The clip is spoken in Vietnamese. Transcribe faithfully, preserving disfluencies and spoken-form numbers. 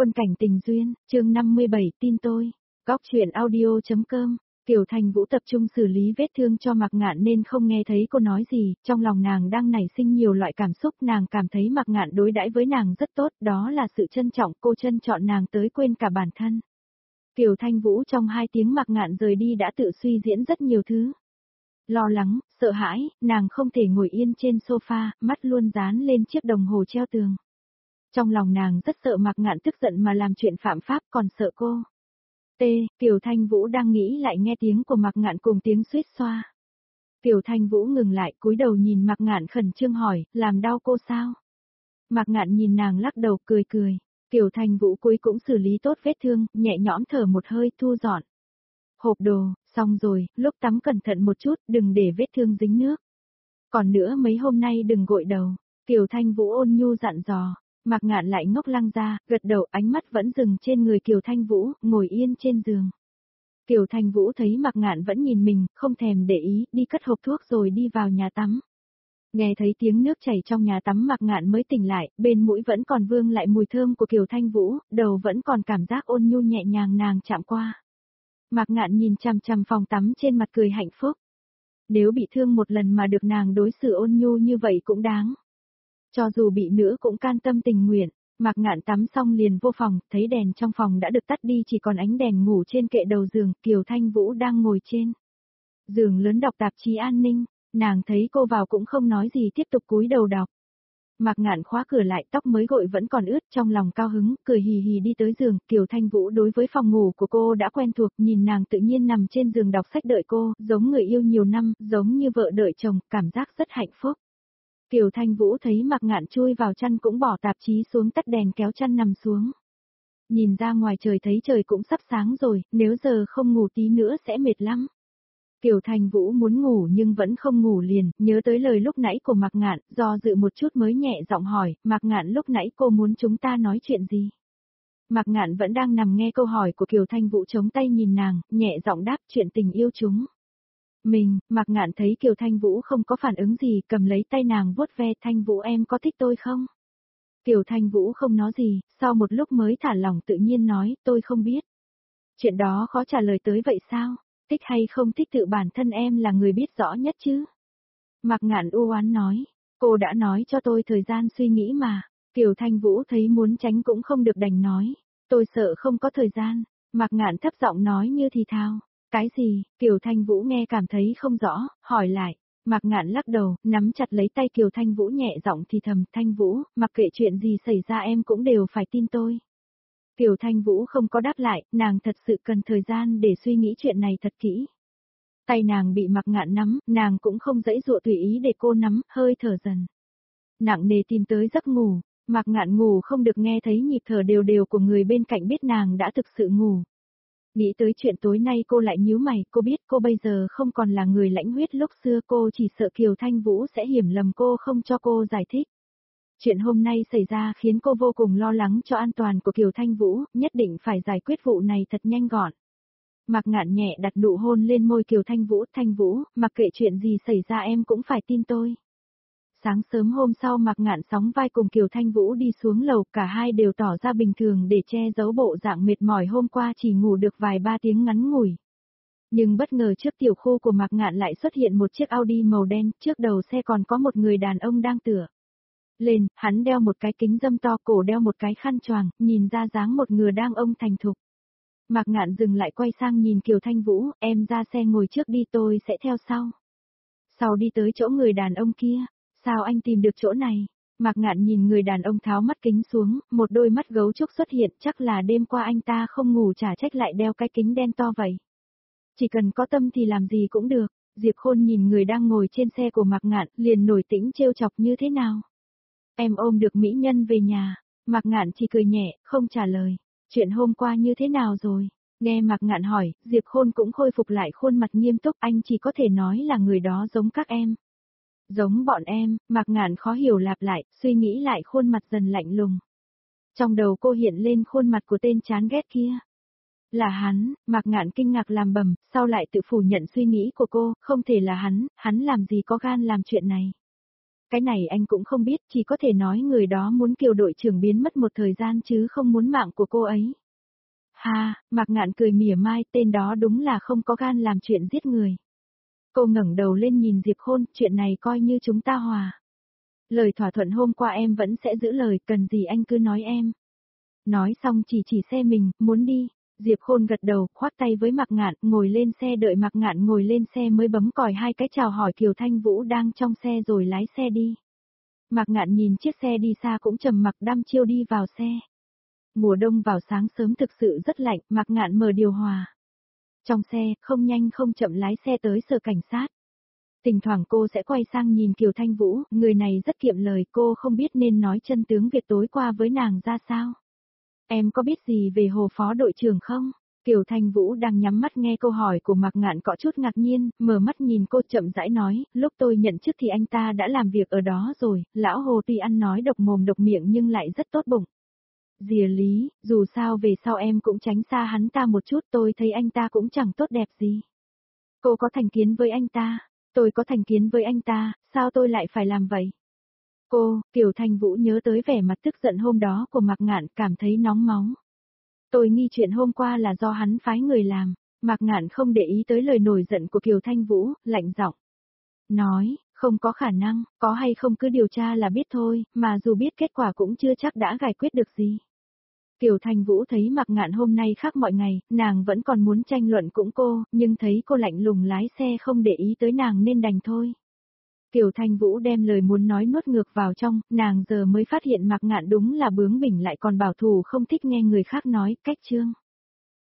Quân cảnh tình duyên, chương năm mươi bảy, tin tôi. Góc truyện audio.com. Kiều Thành Vũ tập trung xử lý vết thương cho Mạc Ngạn nên không nghe thấy cô nói gì, trong lòng nàng đang nảy sinh nhiều loại cảm xúc, nàng cảm thấy Mạc Ngạn đối đãi với nàng rất tốt, đó là sự trân trọng, cô trân trọng nàng tới quên cả bản thân. Kiều Thanh Vũ trong hai tiếng Mạc Ngạn rời đi đã tự suy diễn rất nhiều thứ. Lo lắng, sợ hãi, nàng không thể ngồi yên trên sofa, mắt luôn dán lên chiếc đồng hồ treo tường. Trong lòng nàng rất sợ Mạc Ngạn tức giận mà làm chuyện phạm pháp, còn sợ cô. T. Kiều Thanh Vũ đang nghĩ lại nghe tiếng của Mạc Ngạn cùng tiếng suýt xoa. Kiều Thanh Vũ ngừng lại, cúi đầu nhìn Mạc Ngạn khẩn trương hỏi, làm đau cô sao? Mạc Ngạn nhìn nàng lắc đầu cười cười. Kiều Thanh Vũ cuối cũng xử lý tốt vết thương, nhẹ nhõm thở một hơi thu dọn. Hộp đồ, xong rồi, lúc tắm cẩn thận một chút, đừng để vết thương dính nước. Còn nữa mấy hôm nay đừng gội đầu. Kiều Thanh Vũ ôn nhu dặn dò. Mạc Ngạn lại ngốc lăng ra, gật đầu, ánh mắt vẫn dừng trên người Kiều Thanh Vũ, ngồi yên trên giường. Kiều Thanh Vũ thấy Mạc Ngạn vẫn nhìn mình, không thèm để ý, đi cất hộp thuốc rồi đi vào nhà tắm. Nghe thấy tiếng nước chảy trong nhà tắm Mạc Ngạn mới tỉnh lại, bên mũi vẫn còn vương lại mùi thơm của Kiều Thanh Vũ, đầu vẫn còn cảm giác ôn nhu nhẹ nhàng nàng chạm qua. Mạc Ngạn nhìn chằm chằm phòng tắm trên mặt cười hạnh phúc. Nếu bị thương một lần mà được nàng đối xử ôn nhu như vậy cũng đáng. Cho dù bị nữa cũng can tâm tình nguyện. Mạc Ngạn tắm xong liền vô phòng, thấy đèn trong phòng đã được tắt đi, chỉ còn ánh đèn ngủ trên kệ đầu giường. Kiều Thanh Vũ đang ngồi trên giường lớn đọc tạp chí an ninh, nàng thấy cô vào cũng không nói gì, tiếp tục cúi đầu đọc. Mạc Ngạn khóa cửa lại, tóc mới gội vẫn còn ướt, trong lòng cao hứng, cười hì hì đi tới giường. Kiều Thanh Vũ đối với phòng ngủ của cô đã quen thuộc, nhìn nàng tự nhiên nằm trên giường đọc sách đợi cô, giống người yêu nhiều năm, giống như vợ đợi chồng, cảm giác rất hạnh phúc. Kiều Thanh Vũ thấy Mạc Ngạn chui vào chăn cũng bỏ tạp chí xuống, tắt đèn kéo chăn nằm xuống. Nhìn ra ngoài trời thấy trời cũng sắp sáng rồi, nếu giờ không ngủ tí nữa sẽ mệt lắm. Kiều Thanh Vũ muốn ngủ nhưng vẫn không ngủ liền, nhớ tới lời lúc nãy của Mạc Ngạn, do dự một chút mới nhẹ giọng hỏi, Mạc Ngạn lúc nãy cô muốn chúng ta nói chuyện gì? Mạc Ngạn vẫn đang nằm nghe câu hỏi của Kiều Thanh Vũ, chống tay nhìn nàng, nhẹ giọng đáp, chuyện tình yêu chúng. Mình, Mạc Ngạn thấy Kiều Thanh Vũ không có phản ứng gì, cầm lấy tay nàng vuốt ve, Thanh Vũ em có thích tôi không? Kiều Thanh Vũ không nói gì, sau một lúc mới thả lỏng tự nhiên nói, tôi không biết. Chuyện đó khó trả lời tới vậy sao? Thích hay không thích tự bản thân em là người biết rõ nhất chứ? Mạc Ngạn u oán nói, cô đã nói cho tôi thời gian suy nghĩ mà. Kiều Thanh Vũ thấy muốn tránh cũng không được đành nói, tôi sợ không có thời gian. Mạc Ngạn thấp giọng nói như thì thào. Cái gì? Kiều Thanh Vũ nghe cảm thấy không rõ, hỏi lại. Mạc Ngạn lắc đầu, nắm chặt lấy tay Kiều Thanh Vũ nhẹ giọng thì thầm, Thanh Vũ, mặc kệ chuyện gì xảy ra em cũng đều phải tin tôi. Kiều Thanh Vũ không có đáp lại, nàng thật sự cần thời gian để suy nghĩ chuyện này thật kỹ. Tay nàng bị Mạc Ngạn nắm, nàng cũng không dãy dụa tùy ý để cô nắm, hơi thở dần. Nặng nề tìm tới giấc ngủ, Mạc Ngạn ngủ không được, nghe thấy nhịp thở đều đều của người bên cạnh biết nàng đã thực sự ngủ. Nghĩ tới chuyện tối nay cô lại nhíu mày, cô biết cô bây giờ không còn là người lãnh huyết lúc xưa, cô chỉ sợ Kiều Thanh Vũ sẽ hiểu lầm cô, không cho cô giải thích. Chuyện hôm nay xảy ra khiến cô vô cùng lo lắng cho an toàn của Kiều Thanh Vũ, nhất định phải giải quyết vụ này thật nhanh gọn. Mạc Ngạn nhẹ đặt nụ hôn lên môi Kiều Thanh Vũ, Thanh Vũ, mặc kệ chuyện gì xảy ra em cũng phải tin tôi. Sáng sớm hôm sau Mạc Ngạn sóng vai cùng Kiều Thanh Vũ đi xuống lầu, cả hai đều tỏ ra bình thường để che giấu bộ dạng mệt mỏi hôm qua chỉ ngủ được vài ba tiếng ngắn ngủi. Nhưng bất ngờ trước tiểu khu của Mạc Ngạn lại xuất hiện một chiếc Audi màu đen, trước đầu xe còn có một người đàn ông đang tựa lên, hắn đeo một cái kính râm to, cổ đeo một cái khăn choàng, nhìn ra dáng một người đàn ông thành thục. Mạc Ngạn dừng lại quay sang nhìn Kiều Thanh Vũ, em ra xe ngồi trước đi, tôi sẽ theo sau. Sau đi tới chỗ người đàn ông kia. Sao anh tìm được chỗ này? Mạc Ngạn nhìn người đàn ông tháo mắt kính xuống, một đôi mắt gấu trúc xuất hiện, chắc là đêm qua anh ta không ngủ chả trách lại đeo cái kính đen to vậy. Chỉ cần có tâm thì làm gì cũng được. Diệp Khôn nhìn người đang ngồi trên xe của Mạc Ngạn, liền nổi tĩnh trêu chọc, như thế nào? Em ôm được mỹ nhân về nhà. Mạc Ngạn chỉ cười nhẹ, không trả lời. Chuyện hôm qua như thế nào rồi? Nghe Mạc Ngạn hỏi, Diệp Khôn cũng khôi phục lại khuôn mặt nghiêm túc, anh chỉ có thể nói là người đó giống các em. Giống bọn em, Mạc Ngạn khó hiểu lặp lại, suy nghĩ lại khuôn mặt dần lạnh lùng. Trong đầu cô hiện lên khuôn mặt của tên chán ghét kia. Là hắn, Mạc Ngạn kinh ngạc làm bầm, sau lại tự phủ nhận suy nghĩ của cô, không thể là hắn, hắn làm gì có gan làm chuyện này. Cái này anh cũng không biết, chỉ có thể nói người đó muốn Kiều đội trưởng biến mất một thời gian chứ không muốn mạng của cô ấy. Ha, Mạc Ngạn cười mỉa mai, tên đó đúng là không có gan làm chuyện giết người. Cô ngẩng đầu lên nhìn Diệp Khôn, chuyện này coi như chúng ta hòa. Lời thỏa thuận hôm qua em vẫn sẽ giữ lời, cần gì anh cứ nói em. Nói xong chỉ chỉ xe mình, muốn đi. Diệp Khôn gật đầu, khoác tay với Mạc Ngạn, ngồi lên xe đợi Mạc Ngạn ngồi lên xe mới bấm còi hai cái chào hỏi Kiều Thanh Vũ đang trong xe rồi lái xe đi. Mạc Ngạn nhìn chiếc xe đi xa cũng trầm mặc đăm chiêu đi vào xe. Mùa đông vào sáng sớm thực sự rất lạnh, Mạc Ngạn mở điều hòa. Trong xe, không nhanh không chậm lái xe tới sở cảnh sát. Thỉnh thoảng cô sẽ quay sang nhìn Kiều Thanh Vũ, người này rất kiệm lời, cô không biết nên nói chân tướng việc tối qua với nàng ra sao. Em có biết gì về Hồ Phó đội trưởng không? Kiều Thanh Vũ đang nhắm mắt nghe câu hỏi của Mạc Ngạn có chút ngạc nhiên, mở mắt nhìn cô chậm rãi nói, lúc tôi nhận chức thì anh ta đã làm việc ở đó rồi, lão Hồ tuy ăn nói độc mồm độc miệng nhưng lại rất tốt bụng. Dìa lý, dù sao về sau em cũng tránh xa hắn ta một chút, tôi thấy anh ta cũng chẳng tốt đẹp gì. Cô có thành kiến với anh ta, tôi có thành kiến với anh ta, sao tôi lại phải làm vậy? Cô, Kiều Thanh Vũ nhớ tới vẻ mặt tức giận hôm đó của Mạc Ngạn, cảm thấy nóng máu. Tôi nghi chuyện hôm qua là do hắn phái người làm. Mạc Ngạn không để ý tới lời nổi giận của Kiều Thanh Vũ, lạnh giọng nói, không có khả năng, có hay không cứ điều tra là biết thôi, mà dù biết kết quả cũng chưa chắc đã giải quyết được gì. Kiều Thanh Vũ thấy Mạc Ngạn hôm nay khác mọi ngày, nàng vẫn còn muốn tranh luận cũng cô, nhưng thấy cô lạnh lùng lái xe không để ý tới nàng nên đành thôi. Kiều Thanh Vũ đem lời muốn nói nuốt ngược vào trong, nàng giờ mới phát hiện Mạc Ngạn đúng là bướng bỉnh lại còn bảo thủ không thích nghe người khác nói, cách chương.